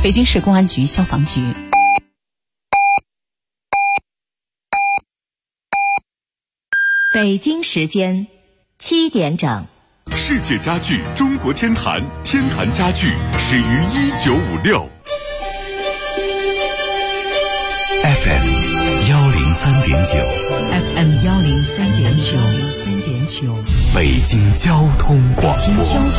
北京市公安局消防局。 北京时间7点整。 世界家具中国天坛，天坛家具始于1956。FM 103.9 103.9 北京交通广播。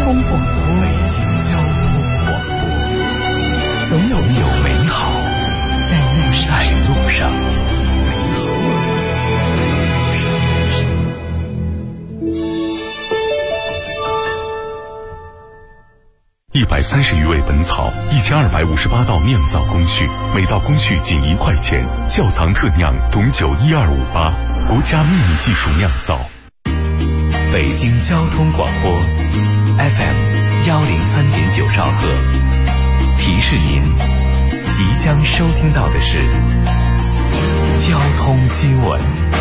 总有美好在路上。130余味本草，1258道酿造工序，每道工序仅1块钱。窖藏特酿董酒12588，国家秘密技术酿造。北京交通广播 FM 103.9兆赫，提示您即将收听到的是交通新闻。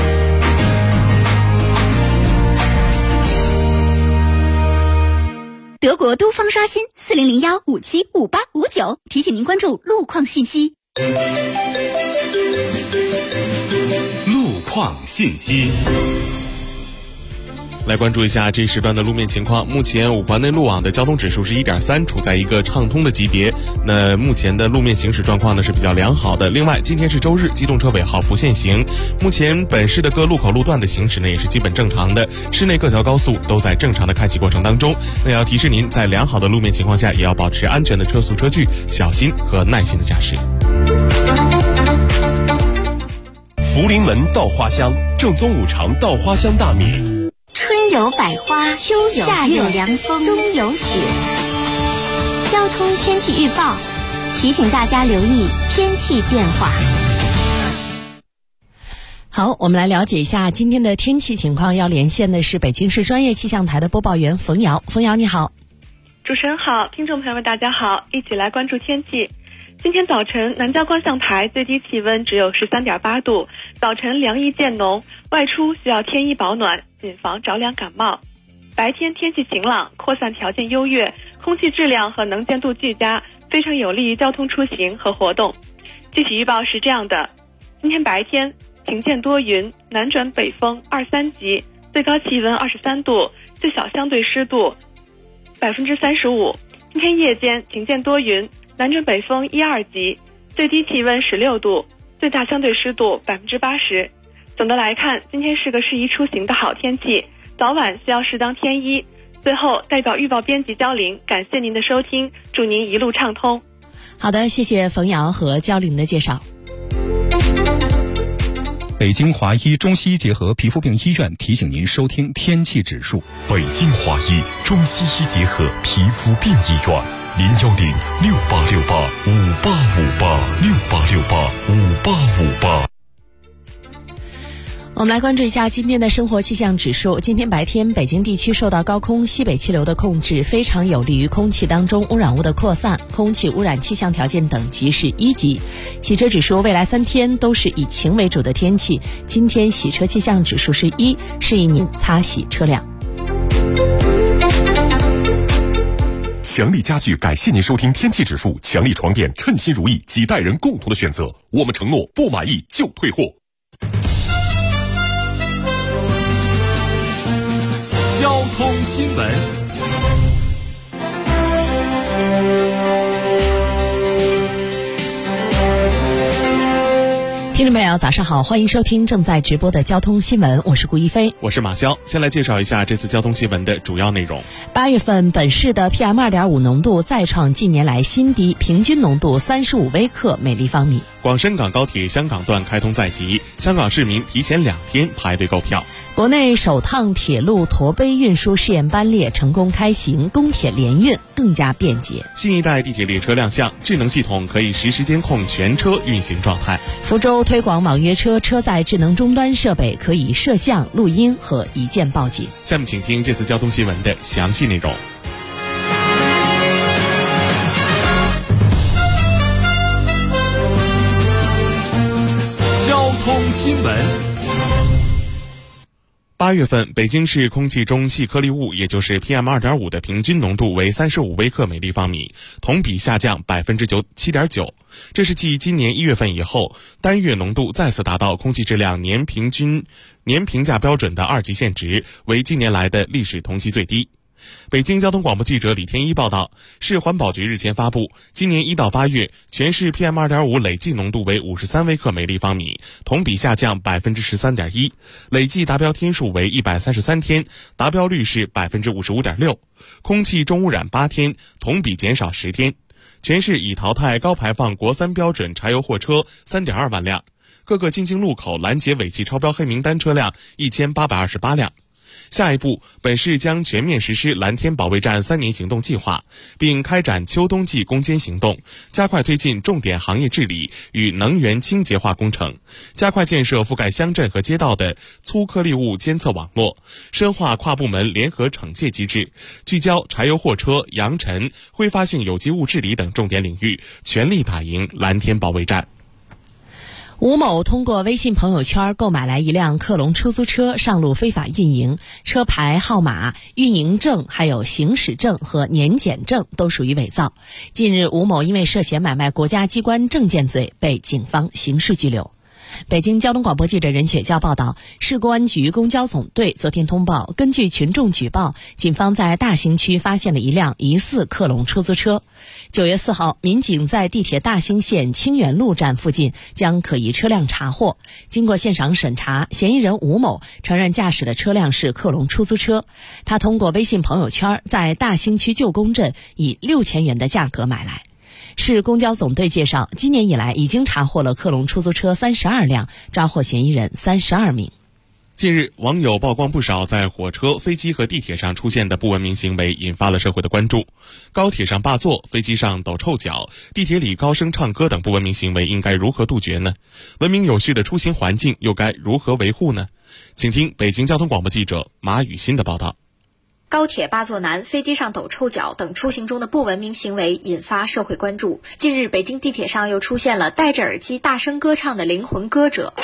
德国都方刷新4001575859，提醒您关注路况信息。 路况信息。 来关注一下这时段的路面情况。目前五环内路网的交通指数是 1.3， 处在一个畅通的级别。那目前的路面行驶状况呢是比较良好的。另外，今天是周日，机动车尾号不限行。目前本市的各路口路段的行驶呢也是基本正常的，市内各条高速都在正常的开启过程当中。那要提示您，在良好的路面情况下，也要保持安全的车速车距，小心和耐心的驾驶。 福临门稻花香，正宗五常稻花香大米。 春有百花，秋有夏有凉风，冬有雪。交通天气预报提醒大家留意天气变化。 好，我们来了解一下今天的天气情况。要连线的是北京市专业气象台的播报员冯瑶。冯瑶你好。 主持人好，听众朋友们大家好，一起来关注天气。今天早晨南郊观象台最低气温只有 13.8 度，早晨凉意渐浓，外出需要添衣保暖，谨防着凉感冒。白天天气晴朗，扩散条件优越，空气质量和能见度俱佳，非常有利于交通出行和活动。具体预报是这样的：今天白天晴间多云，南转北风2-3级，最高气温23度，最小相对湿度 35%。今天夜间晴间多云，南转北风1-2级，最低气温16度，最大相对湿度 80%。 总的来看，今天是个适宜出行的好天气，早晚需要适当添衣。最后，代表预报编辑焦玲，感谢您的收听，祝您一路畅通。 好的，谢谢冯瑶和焦玲的介绍。 北京华医中西医结合皮肤病医院提醒您收听天气指数。 北京华医中西医结合皮肤病医院，0106868585868685858。 我们来关注一下今天的生活气象指数。今天白天，北京地区受到高空西北气流的控制，非常有利于空气当中污染物的扩散，空气污染气象条件等级是1级。洗车指数未来3天都是以晴为主的天气，今天洗车气象指数是1，示意您擦洗车辆。 强力家具感谢您收听天气指数，强力床垫称心如意，几代人共同的选择，我们承诺不满意就退货。交通新闻。 听众朋友早上好，欢迎收听正在直播的交通新闻，我是顾一飞， 我是马潇。先来介绍一下这次交通新闻的主要内容。 8月份本市的 PM2.5 浓度再创近年来新低，平均浓度35微克每立方米。 广深港高铁香港段开通在即，香港市民提前2天排队购票。 国内首趟铁路驼碑运输试验班列成功开行，公铁联运更加便捷。 新一代地铁列车亮相，智能系统可以实时监控全车运行状态。 福州推广网约车车载智能终端设备，可以摄像、录音和一键报警。 下面请听这次交通新闻的详细内容。 交通新闻。 8月份，北京市空气中细颗粒物，也就是 PM2.5 的平均浓度为35微克每立方米，同比下降 7.9%。这是继今年1月份以后，单月浓度再次达到空气质量年评价标准的2级限值，为近年来的历史同期最低。北京交通广播记者李天一报道，市环保局日前发布，今年1到8月，全市 PM2.5 累计浓度为53微克每立方米，同比下降 13.1%， 累计达标天数为133天，达标率是 55.6%， 空气重污染8天，同比减少10天。全市已淘汰高排放国3标准柴油货车 3.2 万辆，各个进京路口拦截尾气超标黑名单车辆1828辆。下一步，本市将全面实施蓝天保卫战3年行动计划，并开展秋冬季攻坚行动，加快推进重点行业治理与能源清洁化工程，加快建设覆盖乡镇和街道的粗颗粒物监测网络，深化跨部门联合惩戒机制，聚焦柴油货车、扬尘、挥发性有机物治理等重点领域，全力打赢蓝天保卫战。 吴某通过微信朋友圈购买来一辆克隆出租车上路非法运营，车牌号码、运营证还有行驶证和年检证都属于伪造。近日，吴某因为涉嫌买卖国家机关证件罪被警方刑事拘留。北京交通广播记者任雪娇报道，市公安局公交总队昨天通报，根据群众举报，警方在大兴区发现了一辆疑似克隆出租车。9月4号，民警在地铁大兴线清源路站附近将可疑车辆查获，经过现场审查，嫌疑人吴某承认驾驶的车辆是克隆出租车，他通过微信朋友圈在大兴区旧宫镇以6000元的价格买来。市公交总队介绍，今年以来已经查获了克隆出租车32辆，抓获嫌疑人32名。 近日，网友曝光不少在火车、飞机和地铁上出现的不文明行为，引发了社会的关注。高铁上霸座、飞机上抖臭脚、地铁里高声唱歌等不文明行为应该如何杜绝呢？文明有序的出行环境又该如何维护呢？请听北京交通广播记者马雨欣的报道。 高铁霸座男、飞机上抖臭脚等出行中的不文明行为引发社会关注。近日，北京地铁上又出现了戴着耳机大声歌唱的灵魂歌者。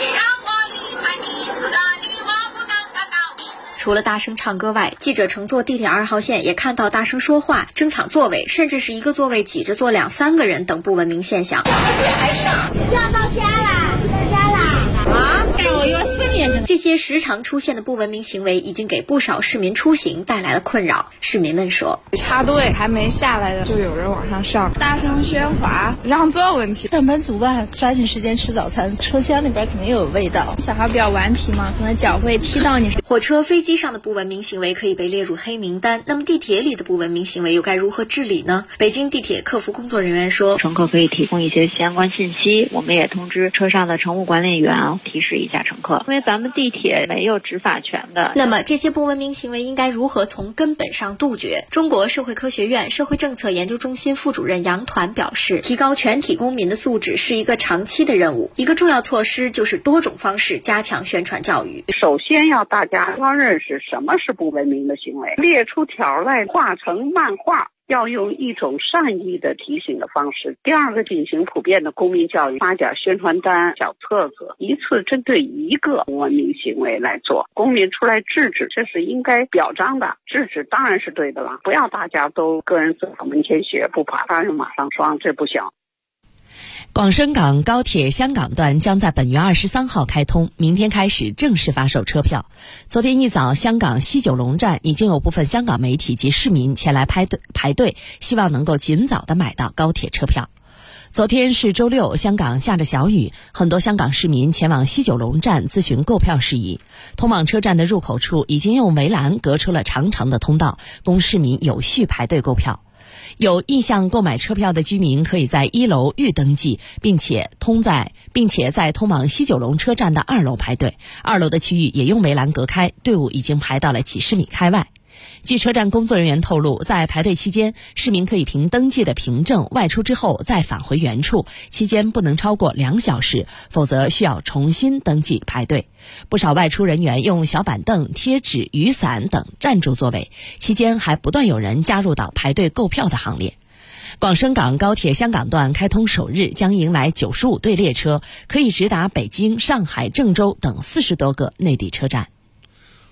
除了大声唱歌外，记者乘坐地铁2号线也看到大声说话、争抢座位，甚至是一个座位挤着坐2-3个人等不文明现象。 要到家啦！到家啦！啊！我以为4年前。 这些时常出现的不文明行为已经给不少市民出行带来了困扰。市民们说， 插队还没下来的就有人往上上，大声喧哗，让座问题。 上班族吧，抓紧时间吃早餐，车厢里边肯定有味道。 小孩比较顽皮嘛，可能脚会踢到你。 火车、飞机上的不文明行为可以被列入黑名单，那么地铁里的不文明行为又该如何治理呢？北京地铁客服工作人员说， 乘客可以提供一些相关信息，我们也通知车上的乘务管理员提示一下乘客，因为咱们地铁没有执法权的。 那么这些不文明行为应该如何从根本上杜绝？中国社会科学院社会政策研究中心副主任杨团表示，提高全体公民的素质是一个长期的任务，一个重要措施就是多种方式加强宣传教育。 首先要大家要认识什么是不文明的行为，列出条来画成漫画，要用一种善意的提醒的方式。第二个，进行普遍的公民教育，发点宣传单、小册子，一次针对一个不文明行为来做，公民出来制止，这是应该表彰的。制止当然是对的了，不要大家都个人自扫门前雪，不爬大人马上霜，这不行。 广深港高铁香港段将在本月23号开通，明天开始正式发售车票。昨天一早，香港西九龙站已经有部分香港媒体及市民前来排队，希望能够尽早的买到高铁车票。昨天是周六，香港下着小雨，很多香港市民前往西九龙站咨询购票事宜。通往车站的入口处已经用围栏隔出了长长的通道，供市民有序排队购票。有意向购买车票的居民可以在1楼预登记，并且在通往西九龙车站的2楼排队。2楼的区域也用围栏隔开，队伍已经排到了几十米开外。据车站工作人员透露，在排队期间，市民可以凭登记的凭证外出之后再返回原处，期间不能超过2小时，否则需要重新登记排队。不少外出人员用小板凳、贴纸、雨伞等占住座位，期间还不断有人加入到排队购票的行列。广深港高铁香港段开通首日将迎来95对列车，可以直达北京、上海、郑州等40多个内地车站。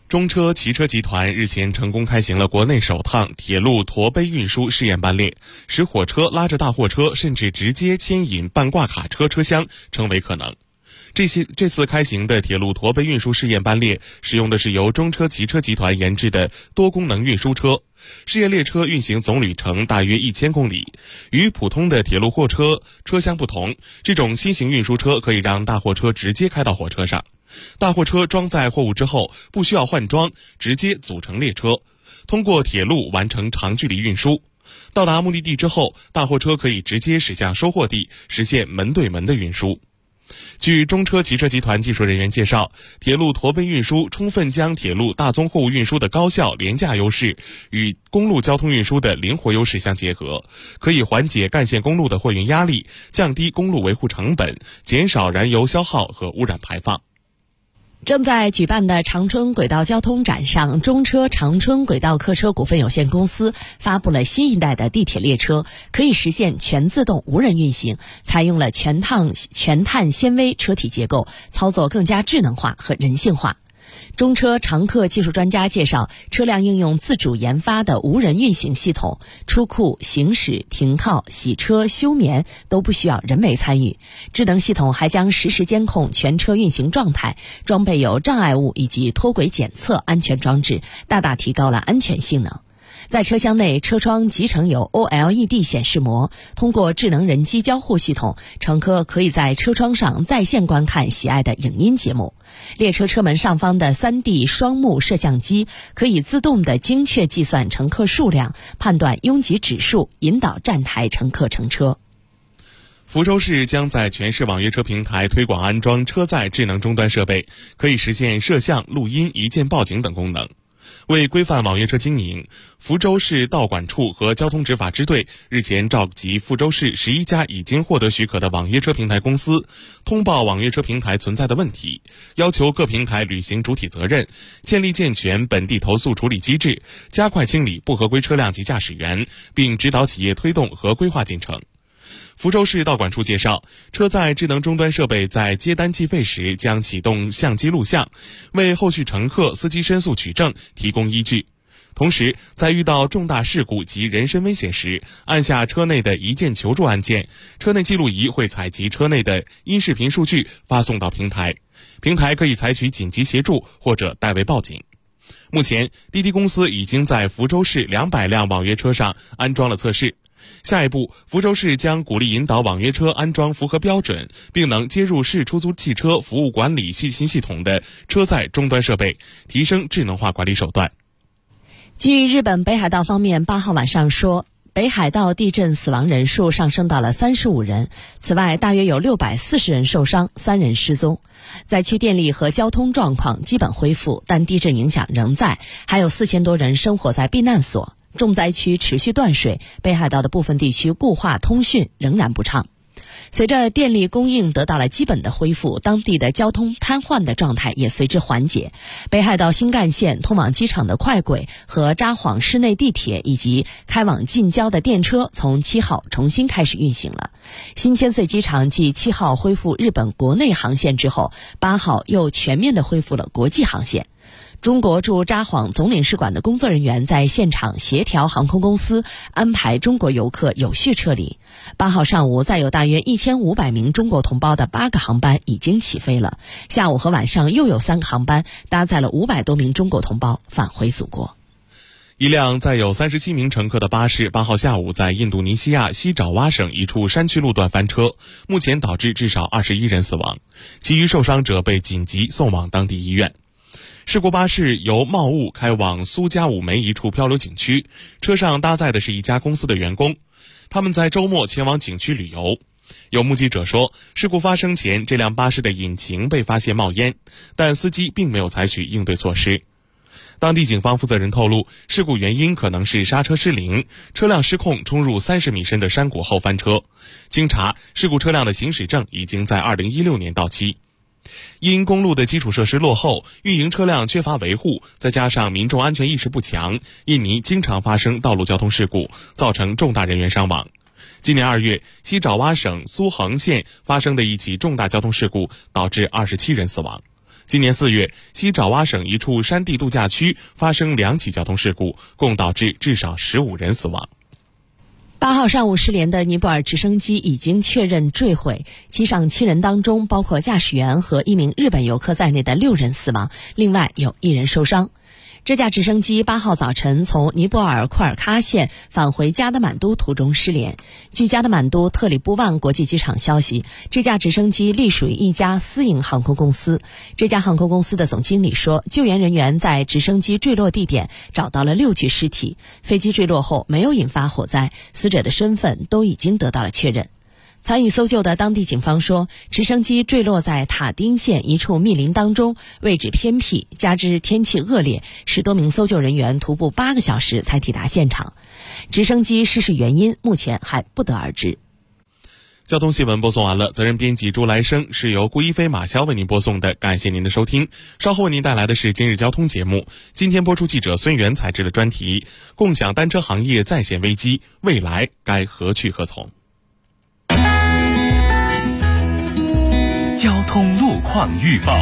中车汽车集团日前成功开行了国内首趟铁路驼背运输试验班列，使火车拉着大货车甚至直接牵引半挂卡车车厢成为可能。这次开行的铁路驼背运输试验班列使用的是由中车汽车集团研制的多功能运输车，试验列车运行总旅程大约1000公里。与普通的铁路货车车厢不同，这种新型运输车可以让大货车直接开到火车上。大货车装载货物之后不需要换装，直接组成列车，通过铁路完成长距离运输。到达目的地之后，大货车可以直接驶向收货地，实现门对门的运输。据中车汽车集团技术人员介绍，铁路驼背运输充分将铁路大宗货物运输的高效廉价优势与公路交通运输的灵活优势相结合，可以缓解干线公路的货运压力，降低公路维护成本，减少燃油消耗和污染排放。 正在举办的长春轨道交通展上，中车长春轨道客车股份有限公司发布了新一代的地铁列车，可以实现全自动无人运行，采用了全碳纤维车体结构，操作更加智能化和人性化。中车常客技术专家介绍，车辆应用自主研发的无人运行系统，出库、行驶、停靠、洗车、休眠都不需要人为参与。智能系统还将实时监控全车运行状态，装备有障碍物以及脱轨检测安全装置，大大提高了安全性能。在车厢内，车窗集成有 OLED 显示膜，通过智能人机交互系统，乘客可以在车窗上在线观看喜爱的影音节目。列车车门上方的 3D 双目摄像机可以自动的精确计算乘客数量，判断拥挤指数，引导站台乘客乘车。 福州市将在全市网约车平台推广安装车载智能终端设备，可以实现摄像、录音、一键报警等功能。为规范网约车经营，福州市道管处和交通执法支队日前召集福州市11家已经获得许可的网约车平台公司，通报网约车平台存在的问题，要求各平台履行主体责任，建立健全本地投诉处理机制，加快清理不合规车辆及驾驶员，并指导企业推动合规化进程。福州市道管处介绍，车载智能终端设备在接单计费时将启动相机录像，为后续乘客、司机申诉取证提供依据。同时，在遇到重大事故及人身危险时，按下车内的一键求助按键，车内记录仪会采集车内的音视频数据发送到平台，平台可以采取紧急协助或者代为报警。目前，滴滴公司已经在福州市200辆网约车上安装了测试。下一步，福州市将鼓励引导网约车安装符合标准并能接入市出租汽车服务管理新系统的车载终端设备，提升智能化管理手段。 据日本北海道方面8号晚上说，北海道地震死亡人数上升到了35人，此外大约有640人受伤，3人失踪。灾区电力和交通状况基本恢复，但地震影响仍在，还有4000多人生活在避难所。重灾区持续断水，北海道的部分地区固话通讯仍然不畅。随着电力供应得到了基本的恢复，当地的交通瘫痪的状态也随之缓解。北海道新干线通往机场的快轨和札幌市内地铁以及开往近郊的电车从7号重新开始运行了。新千岁机场继7号恢复日本国内航线之后，8号又全面的恢复了国际航线。中国驻札幌总领事馆的工作人员在现场协调航空公司安排中国游客有序撤离。8号上午，再有大约1500名中国同胞的8个航班已经起飞了。下午和晚上又有3个航班搭载了500多名中国同胞返回祖国。 一辆载有37名乘客的巴士8号下午在印度尼西亚西爪哇省一处山区路段翻车，目前导致至少21人死亡，其余受伤者被紧急送往当地医院。事故巴士由茂雾开往苏加武梅一处漂流景区，车上搭载的是一家公司的员工，他们在周末前往景区旅游。有目击者说，事故发生前这辆巴士的引擎被发现冒烟，但司机并没有采取应对措施。当地警方负责人透露，事故原因可能是刹车失灵，车辆失控冲入30米深的山谷后翻车。经查，事故车辆的行驶证已经在2016年到期。因公路的基础设施落后，运营车辆缺乏维护，再加上民众安全意识不强，印尼经常发生道路交通事故，造成重大人员伤亡。今年2月，西爪哇省苏恒县发生的一起重大交通事故导致27人死亡。 今年4月，西爪哇省一处山地度假区发生2起交通事故，共导致至少15人死亡。 8号上午失联的尼泊尔直升机已经确认坠毁，机上7人当中包括驾驶员和1名日本游客在内的6人死亡，另外有1人受伤。这架直升机8号早晨从尼泊尔库尔喀县返回加德满都途中失联。据加德满都特里布万国际机场消息，这架直升机隶属于一家私营航空公司。这家航空公司的总经理说，救援人员在直升机坠落地点找到了6具尸体，飞机坠落后没有引发火灾，死者的身份都已经得到了确认。参与搜救的当地警方说，直升机坠落在塔丁县一处密林当中，位置偏僻，加之天气恶劣，10多名搜救人员徒步8个小时才抵达现场。直升机失事原因目前还不得而知。 交通新闻播送完了，责任编辑朱来生，是由顾一飞、马潇为您播送的，感谢您的收听。稍后为您带来的是今日交通节目。今天播出记者孙源采制的专题：共享单车行业再现危机，未来该何去何从？ 交通路况预报。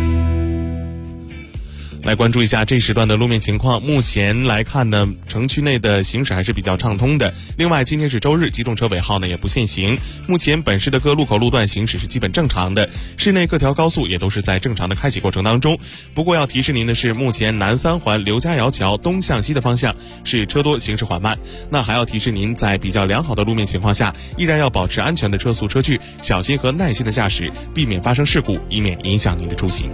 来关注一下这时段的路面情况。目前来看呢，城区内的行驶还是比较畅通的。另外，今天是周日，机动车尾号呢也不限行。目前本市的各路口路段行驶是基本正常的，市内各条高速也都是在正常的开启过程当中。不过要提示您的是，目前南3环刘家窑桥东向西的方向是车多，行驶缓慢。那还要提示您，在比较良好的路面情况下，依然要保持安全的车速车距，小心和耐心的驾驶，避免发生事故，以免影响您的出行。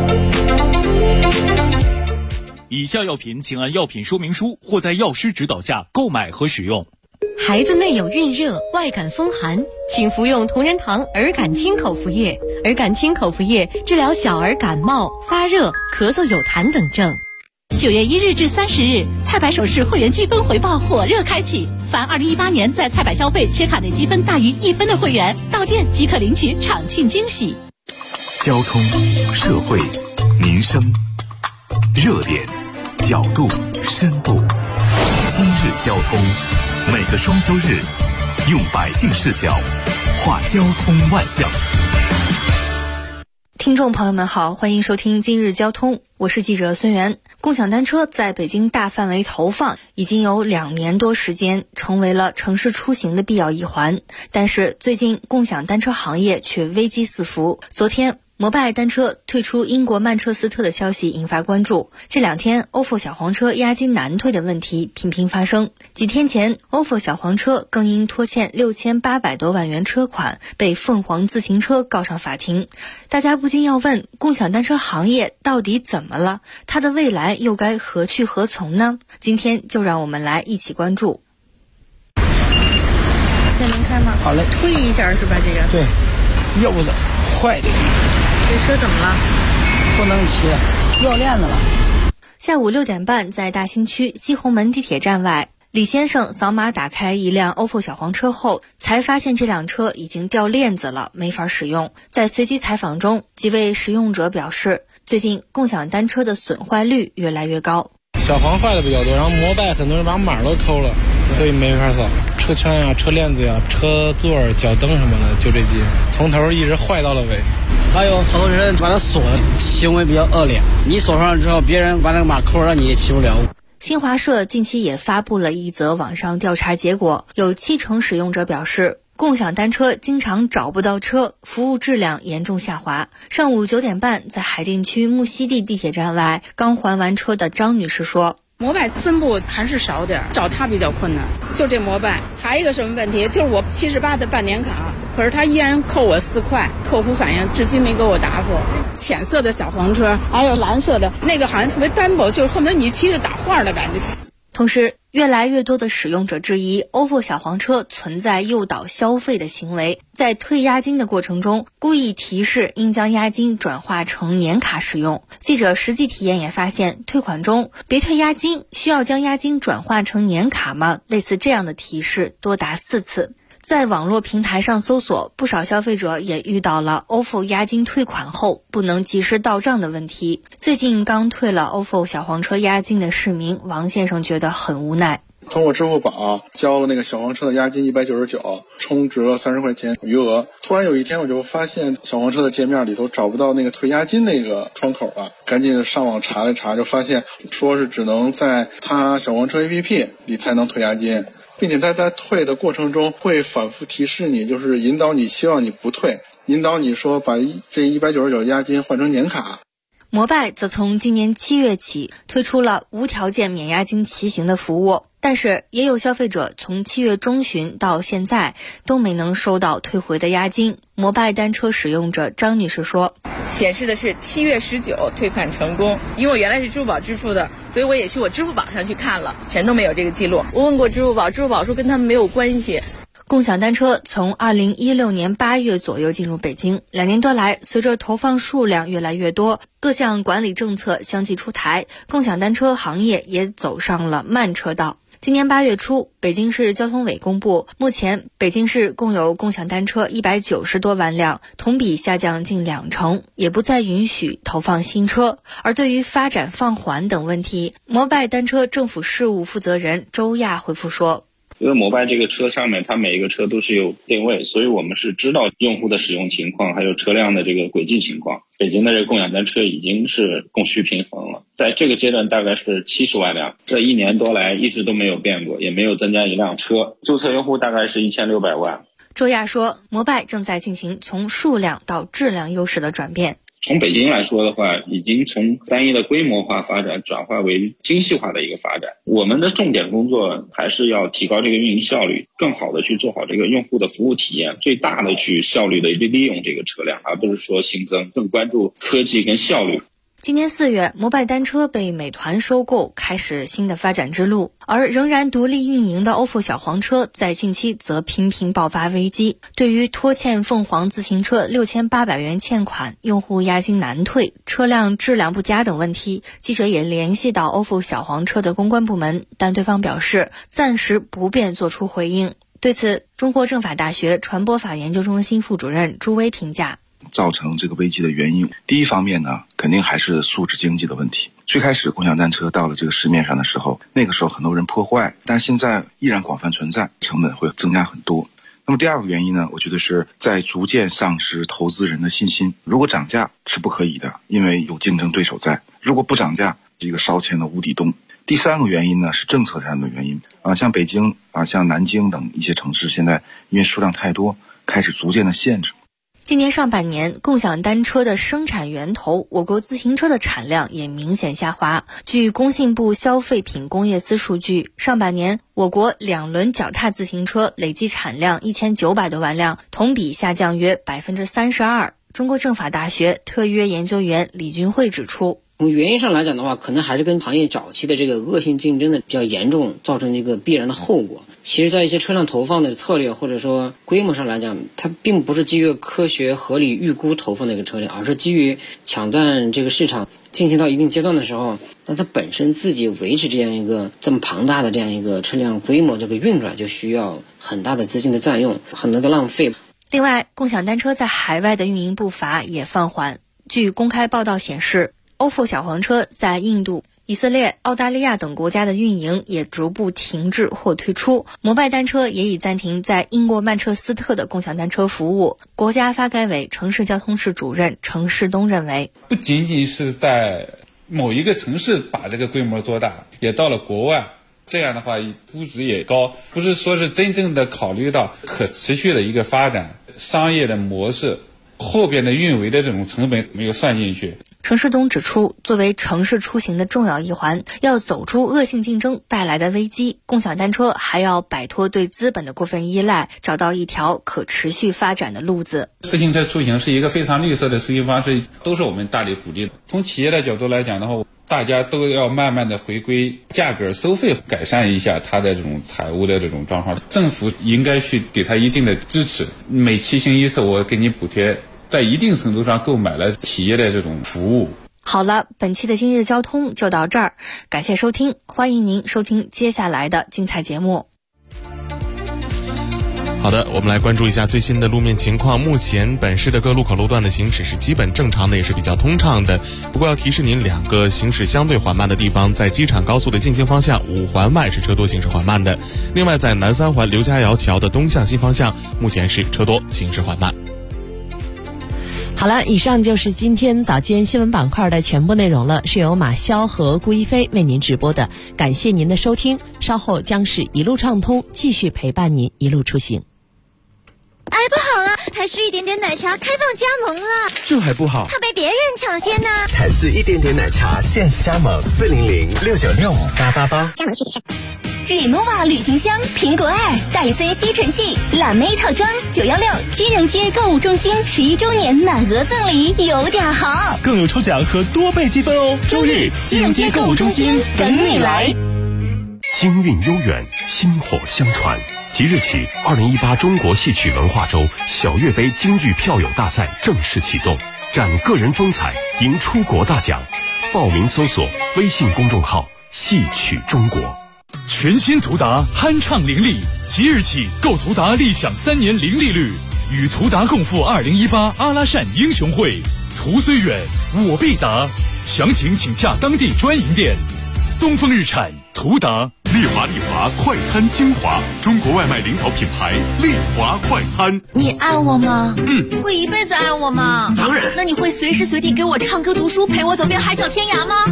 以下药品请按药品说明书或在药师指导下购买和使用。 孩子内有孕热、外感风寒，请服用同仁堂儿感清口服液。儿感清口服液治疗小儿感冒、发热、咳嗽有痰等症。9月1日至30日，菜百首饰会员积分回报火热开启，凡2018年在菜百消费且卡内积分大于1分的会员，到店即可领取场庆惊喜。 交通、社会、民生，热点、角度、深度。今日交通，每个双休日，用百姓视角画交通万象。 听众朋友们好，欢迎收听今日交通，我是记者孙源。共享单车在北京大范围投放已经有2年多时间，成为了城市出行的必要一环。但是最近共享单车行业却危机四伏。昨天摩拜单车退出英国曼彻斯特的消息引发关注。这2天 ofo 小黄车押金难退的问题频频发生。几天前 ofo 小黄车更因拖欠6800多万元车款被凤凰自行车告上法庭。大家不禁要问，共享单车行业到底怎么了？它的未来又该何去何从呢？今天就让我们来一起关注。 这能开吗？ 好嘞。 推一下是吧？这个对，要不的坏的。 这车怎么了？ 不能骑，掉链子了。 下午6点半，在大兴区西红门地铁站外，李先生扫码打开一辆 ofo 小黄车后，才发现这辆车已经掉链子了，没法使用。在随机采访中，几位使用者表示，最近共享单车的损坏率越来越高。 小黄坏的比较多，然后摩拜很多人把码都抠了，所以没法扫。车圈呀、车链子呀、车座、脚蹬什么的，就这些，从头一直坏到了尾。 还有好多人把它锁，行为比较恶劣。你锁上之后，别人把那个码扣了，你也骑不了。 新华社近期也发布了一则网上调查结果，有70%使用者表示，共享单车经常找不到车，服务质量严重下滑。上午9点半，在海淀区木樨地地铁站外刚还完车的张女士说， 摩拜分布还是少点，找他比较困难。就这摩拜，还有一个什么问题，就是我78的半年卡，可是他依然扣我4块，客服反映至今没给我答复。浅色的小黄车，还有蓝色的，那个好像特别单薄，就是恨不得你骑着打晃的感觉。 同时，越来越多的使用者质疑 ofo 小黄车存在诱导消费的行为，在退押金的过程中故意提示应将押金转化成年卡使用。记者实际体验也发现，退款中别退押金，需要将押金转化成年卡吗？类似这样的提示多达4次。在网络平台上搜索，不少消费者也遇到了 ofo 押金退款后不能及时到账的问题。最近刚退了 ofo 小黄车押金的市民王先生觉得很无奈。 通过支付宝交了那个小黄车的押金199，充值了30块钱余额。突然有一天我就发现小黄车的界面里头找不到那个退押金那个窗口了，赶紧上网查了查，就发现说是只能在他小黄车 APP 里才能退押金，并且他在退的过程中会反复提示你，就是引导你，希望你不退，引导你说把这199押金换成年卡。 摩拜则从今年7月起推出了无条件免押金骑行的服务，但是也有消费者从7月中旬到现在都没能收到退回的押金。摩拜单车使用者张女士说， 显示的是7月19退款成功，因为我原来是支付宝支付的，所以我也去我支付宝上去看了，全都没有这个记录。我问过支付宝，支付宝说跟他们没有关系。 共享单车从2016年8月左右进入北京，2年多来，随着投放数量越来越多，各项管理政策相继出台，共享单车行业也走上了慢车道。今年8月初，北京市交通委公布，目前北京市共有共享单车190多万辆，同比下降近20%，也不再允许投放新车。而对于发展放缓等问题，摩拜单车政府事务负责人周亚回复说， 因为摩拜这个车上面，它每一个车都是有定位，所以我们是知道用户的使用情况，还有车辆的这个轨迹情况。北京的这个共享单车已经是供需平衡了，在这个阶段大概是70万辆，这1年多来一直都没有变过，也没有增加一辆车，注册用户大概是1600万。 周亚说，摩拜正在进行从数量到质量优势的转变。 从北京来说的话，已经从单一的规模化发展转化为精细化的一个发展。我们的重点工作还是要提高这个运营效率，更好的去做好这个用户的服务体验，最大的去效率的利用这个车辆，而不是说新增，更关注科技跟效率。 今年4月，摩拜单车被美团收购，开始新的发展之路。而仍然独立运营的ofo小黄车在近期则频频爆发危机。对于拖欠凤凰自行车6800元欠款、用户押金难退、车辆质量不佳等问题，记者也联系到ofo小黄车的公关部门，但对方表示暂时不便做出回应。对此，中国政法大学传播法研究中心副主任朱威评价， 造成这个危机的原因，第一方面呢，肯定还是素质经济的问题。最开始共享单车到了这个市面上的时候，那个时候很多人破坏，但现在依然广泛存在，成本会增加很多。那么第二个原因呢，我觉得是在逐渐丧失投资人的信心。如果涨价是不可以的，因为有竞争对手在；如果不涨价，是一个烧钱的无底洞。第三个原因呢，是政策上的原因像北京像南京等一些城市，现在因为数量太多，开始逐渐的限制。 今年上半年，共享单车的生产源头，我国自行车的产量也明显下滑。据工信部消费品工业司数据，上半年我国2轮脚踏自行车累计产量1900多万辆，同比下降约32%。中国政法大学特约研究员李军慧指出， 从原因上来讲的话，可能还是跟行业早期的这个恶性竞争的比较严重，造成一个必然的后果。其实在一些车辆投放的策略或者说规模上来讲，它并不是基于科学合理预估投放的一个车辆，而是基于抢占这个市场进行到一定阶段的时候，那它本身自己维持这样一个这么庞大的这样一个车辆规模，这个运转就需要很大的资金的占用，很多的浪费。 另外，共享单车在海外的运营步伐也放缓。据公开报道显示，ofo小黄车在印度、以色列、澳大利亚等国家的运营也逐步停滞或退出，摩拜单车也已暂停在英国曼彻斯特的共享单车服务。国家发改委城市交通室主任程世东认为， 不仅仅是在某一个城市把这个规模做大，也到了国外，这样的话估值也高，不是说是真正的考虑到可持续的一个发展，商业的模式后边的运维的这种成本没有算进去。 程世东指出，作为城市出行的重要一环，要走出恶性竞争带来的危机，共享单车还要摆脱对资本的过分依赖，找到一条可持续发展的路子。 自行车出行是一个非常绿色的出行方式，都是我们大力鼓励的。从企业的角度来讲的话，大家都要慢慢的回归价格收费，改善一下它的这种财务的这种状况。政府应该去给它一定的支持，每骑行一次我给你补贴，在一定程度上购买了企业的这种服务。 好了，本期的今日交通就到这儿，感谢收听，欢迎您收听接下来的精彩节目。 好的，我们来关注一下最新的路面情况。目前本市的各路口路段的行驶是基本正常的，也是比较通畅的。不过要提示您2个行驶相对缓慢的地方，在机场高速的进京方向5环外是车多行驶缓慢的。另外在南3环刘家窑桥的东向西方向，目前是车多行驶缓慢。 好了，以上就是今天早间新闻板块的全部内容了，是由马潇和顾一飞为您直播的，感谢您的收听，稍后将是一路畅通，继续陪伴您一路出行。 哎，不好了，台式一点点奶茶开放加盟了， 这还不好， 怕被别人抢先呢。 台式一点点奶茶限时加盟40069658888， 加盟具体是Renova 旅行箱、苹果2、戴森吸尘器、蓝莓套装916金融街购物中心11周年满额赠礼，有点好， 更有抽奖和多倍积分哦。周日金融街购物中心等你来。 京韵悠远，薪火相传。即日起，2018中国戏曲文化周小岳杯京剧票友大赛正式启动，展个人风采，赢出国大奖。报名搜索微信公众号“戏曲中国”。 全新途达酣畅伶俐，即日起购途达立享3年零利率，与途达共赴2018阿拉善英雄会。途虽远，我必达。详情请洽当地专营店。东风日产，途达。 丽华快餐精华，中国外卖领导品牌丽华快餐。 你爱我吗？会一辈子爱我吗？ 当然。 那你会随时随地给我唱歌读书，陪我走遍海角天涯吗？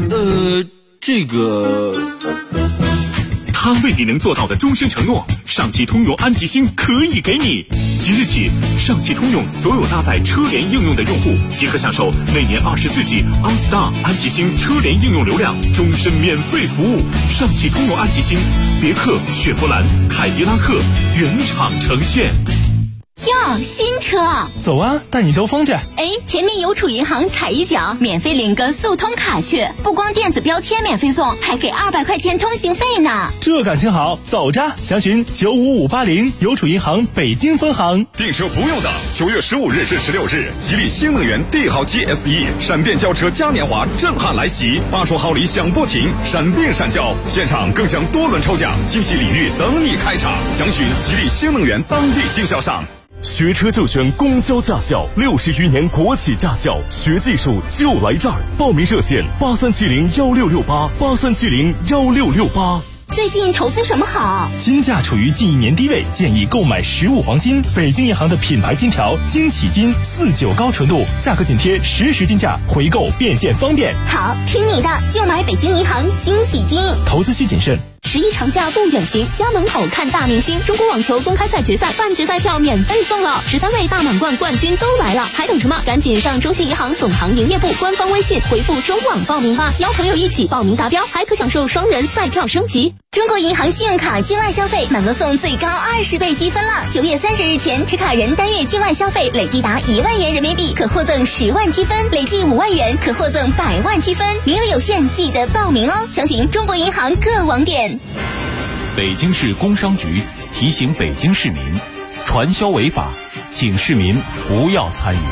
他为你能做到的终身承诺，上汽通用安吉星可以给你。即日起，上汽通用所有搭载车联应用的用户即可享受每年24G OnStar 安吉星车联应用流量，终身免费服务。上汽通用安吉星，别克、雪佛兰、凯迪拉克原厂呈现。 哟，新车， 走啊，带你兜风去。 哎，前面邮储银行踩一脚，免费领个速通卡去，不光电子标签免费送，还给200块钱通行费呢。 这感情好，走着，详询95580邮储银行北京分行。 订车不用等，9月15日至16日，吉利新能源帝豪 GSE 闪电轿车嘉年华震撼来袭，8重好礼响不停，闪电闪交，现场更享多轮抽奖，惊喜礼遇等你开场。详询吉利新能源当地经销商。 学车就选公交驾校，60余年国企驾校，学技术就来这儿。报名热线83701668，83701668。 最近投资什么好？ 金价处于近1年低位，建议购买实物黄金。北京银行的品牌金条惊喜金49高纯度，价格紧贴实时金价，回购变现方便。 好，听你的，就买北京银行惊喜金。 投资需谨慎。 11长假不远行，家门口看大明星。中国网球公开赛决赛半决赛票免费送了，13位大满贯冠军都来了，还等什么？赶紧上中信银行总行营业部官方微信回复中网报名吧，邀朋友一起报名达标，还可享受双人赛票升级。中国银行信用卡境外消费满额送最高20倍积分了，9月30日前持卡人单月境外消费累计达1万元人民币，可获赠10万积分，累计5万元可获赠100万积分，名额有限，记得报名哦。详询中国银行各网点。 北京市工商局提醒北京市民，传销违法，请市民不要参与。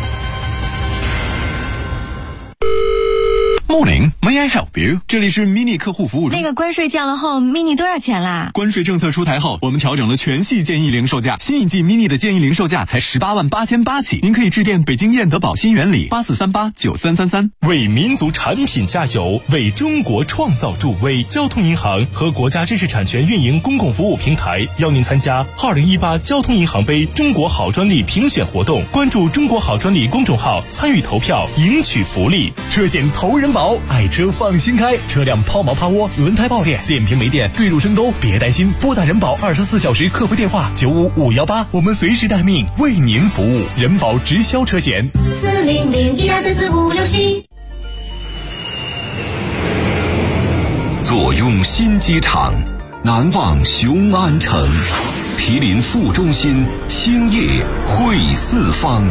Morning, may I help you？ 这里是 mini 客户服务中。 那个关税降了后 ，mini 多少钱啦？ 关税政策出台后，我们调整了全系建议零售价，新一季 mini 的建议零售价才188800起。您可以致电北京燕德宝新源里84389333。 为民族产品加油，为中国创造助威。交通银行和国家知识产权运营公共服务平台邀您参加2018交通银行杯中国好专利评选活动，关注中国好专利公众号，参与投票，赢取福利。车险投人保，爱车放心开，车辆抛锚趴窝、轮胎爆裂、电瓶没电、坠入深沟，别担心，拨打人保24小时客服电话95518，我们随时待命，为您服务。人保直销车险 40012344567。 坐拥新机场，难忘雄安城，毗邻副中心，兴业汇四方。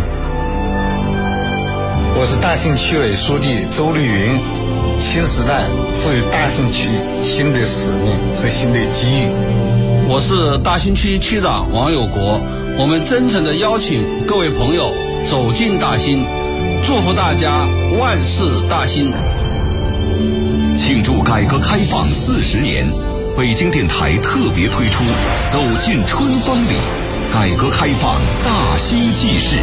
我是大兴区委书记周绿云。新时代赋予大兴区新的使命和新的机遇。 我是大兴区区长王有国，我们真诚地邀请各位朋友走进大兴，祝福大家万事大兴。 庆祝改革开放40年，北京电台特别推出《走进春风里》， 改革开放大兴纪事。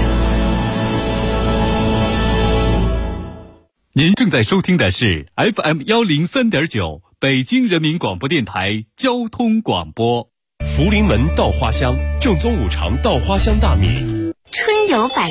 您正在收听的是 FM103.9北京人民广播电台交通广播。 福临门稻花香正宗五常稻花香大米， 春有百